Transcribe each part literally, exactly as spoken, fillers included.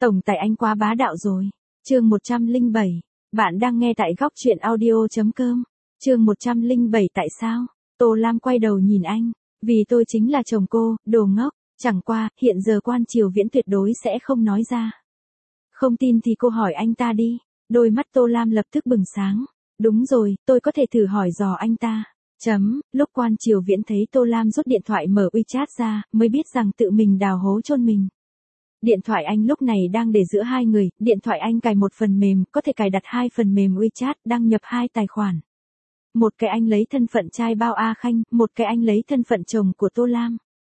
Tổng tài anh quá bá đạo rồi. Chương một trăm lẻ bảy. Bạn đang nghe tại góc truyện audio chấm com. Chương một trăm lẻ bảy tại sao? Tô Lam quay đầu nhìn anh. Vì tôi chính là chồng cô, đồ ngốc. Chẳng qua, hiện giờ Quan Triều Viễn tuyệt đối sẽ không nói ra. Không tin thì cô hỏi anh ta đi. Đôi mắt Tô Lam lập tức bừng sáng. Đúng rồi, tôi có thể thử hỏi dò anh ta. Chấm, lúc Quan Triều Viễn thấy Tô Lam rút điện thoại mở WeChat ra, mới biết rằng tự mình đào hố chôn mình. Điện thoại anh lúc này đang để giữa hai người, điện thoại anh cài một phần mềm, có thể cài đặt hai phần mềm WeChat, đăng nhập hai tài khoản. Một cái anh lấy thân phận trai bao A Khanh, một cái anh lấy thân phận chồng của Tô Lam.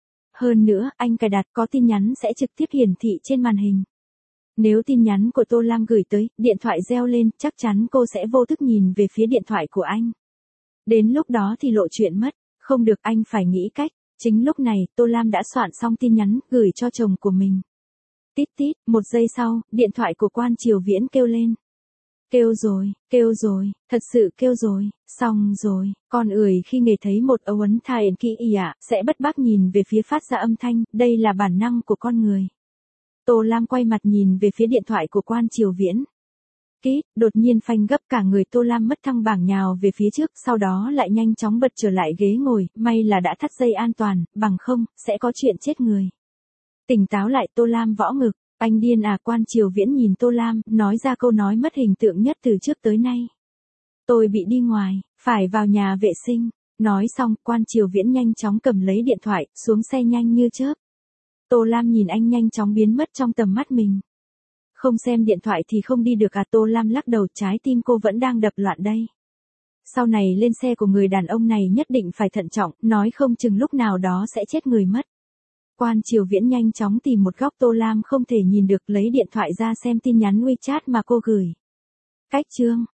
Hơn nữa, anh cài đặt có tin nhắn sẽ trực tiếp hiển thị trên màn hình. Nếu tin nhắn của Tô Lam gửi tới, điện thoại reo lên, chắc chắn cô sẽ vô thức nhìn về phía điện thoại của anh. Đến lúc đó thì lộ chuyện mất, không được, anh phải nghĩ cách. Chính lúc này, Tô Lam đã soạn xong tin nhắn, gửi cho chồng của mình. Tít tít, một giây sau, điện thoại của Quan Triều Viễn kêu lên. Kêu rồi, kêu rồi, thật sự kêu rồi, xong rồi, con ười khi nghe thấy một ấu ấn thai kỹ ý ạ, sẽ bất bác nhìn về phía phát ra âm thanh, đây là bản năng của con người. Tô Lam quay mặt nhìn về phía điện thoại của Quan Triều Viễn. Kít, đột nhiên phanh gấp, cả người Tô Lam mất thăng bằng nhào về phía trước, sau đó lại nhanh chóng bật trở lại ghế ngồi, may là đã thắt dây an toàn, bằng không, sẽ có chuyện chết người. Tỉnh táo lại, Tô Lam võ ngực, anh điên à? Quan Triều Viễn nhìn Tô Lam, nói ra câu nói mất hình tượng nhất từ trước tới nay. Tôi bị đi ngoài, phải vào nhà vệ sinh. Nói xong, Quan Triều Viễn nhanh chóng cầm lấy điện thoại, xuống xe nhanh như chớp. Tô Lam nhìn anh nhanh chóng biến mất trong tầm mắt mình. Không xem điện thoại thì không đi được à? Tô Lam lắc đầu, trái tim cô vẫn đang đập loạn đây. Sau này lên xe của người đàn ông này nhất định phải thận trọng, nói không chừng lúc nào đó sẽ chết người mất. Quan Triều Viễn nhanh chóng tìm một góc Tô Lam không thể nhìn được, lấy điện thoại ra xem tin nhắn WeChat mà cô gửi. Cách chương,